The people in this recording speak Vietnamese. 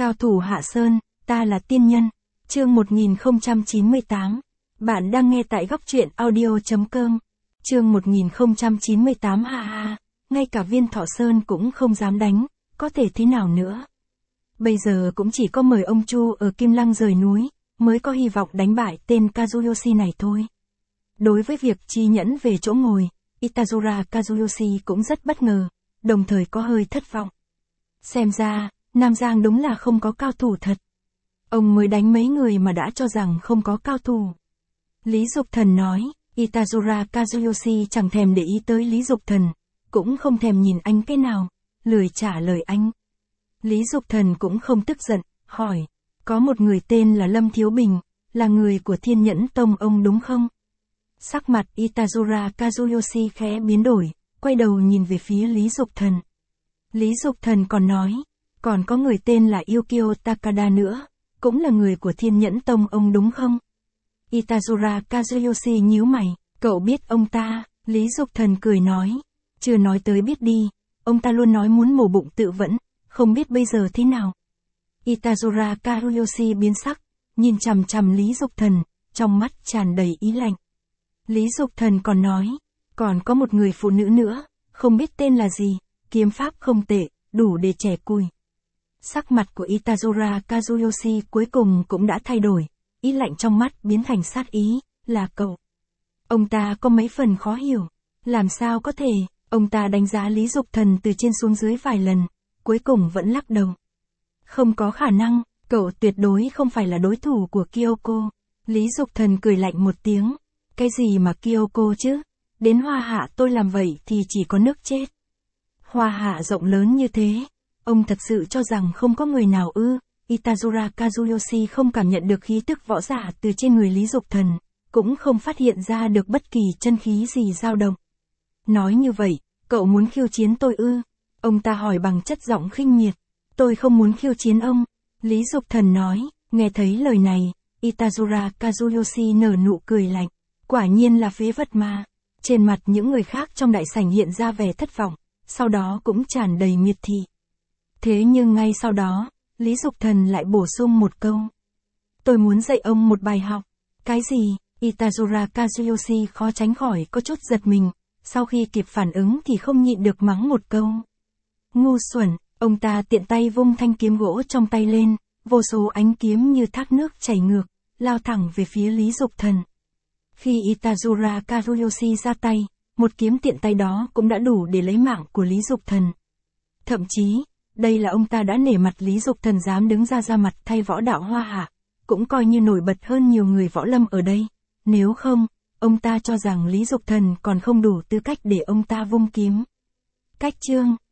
Cao thủ Hạ Sơn, ta là tiên nhân. Chương 1098. Bạn đang nghe tại góc truyện audio.com. Chương 1098 ha ha, ngay cả Viên Thọ Sơn cũng không dám đánh, có thể thế nào nữa. Bây giờ cũng chỉ có mời ông Chu ở Kim Lăng rời núi, mới có hy vọng đánh bại tên Kazuyoshi này thôi. Đối với việc chi nhẫn về chỗ ngồi, Itazura Kazuyoshi cũng rất bất ngờ, đồng thời có hơi thất vọng. Xem ra, Nam Giang đúng là không có cao thủ thật. Ông mới đánh mấy người mà đã cho rằng không có cao thủ. Lý Dục Thần nói, Itazura Kazuyoshi chẳng thèm để ý tới Lý Dục Thần, cũng không thèm nhìn anh cái nào, lười trả lời anh. Lý Dục Thần cũng không tức giận, hỏi, có một người tên là Lâm Thiếu Bình, là người của Thiên Nhẫn Tông ông đúng không? Sắc mặt Itazura Kazuyoshi khẽ biến đổi, quay đầu nhìn về phía Lý Dục Thần. Lý Dục Thần còn nói, còn có người tên là Yukio Takada nữa, cũng là người của Thiên Nhẫn Tông ông đúng không? Itazura Kazuyoshi nhíu mày, cậu biết ông ta? Lý Dục Thần cười nói, chưa nói tới biết đi, ông ta luôn nói muốn mổ bụng tự vẫn, không biết bây giờ thế nào. Itazura Kazuyoshi biến sắc, nhìn chằm chằm Lý Dục Thần, trong mắt tràn đầy ý lạnh. Lý Dục Thần còn nói, còn có một người phụ nữ nữa, không biết tên là gì, kiếm pháp không tệ, đủ để trẻ cùi. Sắc mặt của Itazura Kazuyoshi cuối cùng cũng đã thay đổi, ý lạnh trong mắt biến thành sát ý, là cậu. Ông ta có mấy phần khó hiểu, làm sao có thể, ông ta đánh giá Lý Dục Thần từ trên xuống dưới vài lần, cuối cùng vẫn lắc đầu. Không có khả năng, cậu tuyệt đối không phải là đối thủ của Kyoko. Lý Dục Thần cười lạnh một tiếng, cái gì mà Kyoko chứ, đến Hoa Hạ tôi làm vậy thì chỉ có nước chết. Hoa Hạ rộng lớn như thế, ông thật sự cho rằng không có người nào ư? Itazura Kazuyoshi không cảm nhận được khí tức võ giả từ trên người Lý Dục Thần, cũng không phát hiện ra được bất kỳ chân khí gì dao động. Nói như vậy, cậu muốn khiêu chiến tôi ư? Ông ta hỏi bằng chất giọng khinh miệt. Tôi không muốn khiêu chiến ông. Lý Dục Thần nói, nghe thấy lời này, Itazura Kazuyoshi nở nụ cười lạnh. Quả nhiên là phế vật mà. Trên mặt những người khác trong đại sảnh hiện ra vẻ thất vọng, sau đó cũng tràn đầy miệt thị. Thế nhưng ngay sau đó, Lý Dục Thần lại bổ sung một câu. Tôi muốn dạy ông một bài học. Cái gì? Itazura Kazuyoshi khó tránh khỏi có chút giật mình, sau khi kịp phản ứng thì không nhịn được mắng một câu. Ngu xuẩn, ông ta tiện tay vung thanh kiếm gỗ trong tay lên, vô số ánh kiếm như thác nước chảy ngược, lao thẳng về phía Lý Dục Thần. Khi Itazura Kazuyoshi ra tay, một kiếm tiện tay đó cũng đã đủ để lấy mạng của Lý Dục Thần. Thậm chí, đây là ông ta đã nể mặt Lý Dục Thần dám đứng ra mặt thay võ đạo Hoa Hạ, cũng coi như nổi bật hơn nhiều người võ lâm ở đây. Nếu không, ông ta cho rằng Lý Dục Thần còn không đủ tư cách để ông ta vung kiếm. Cách chương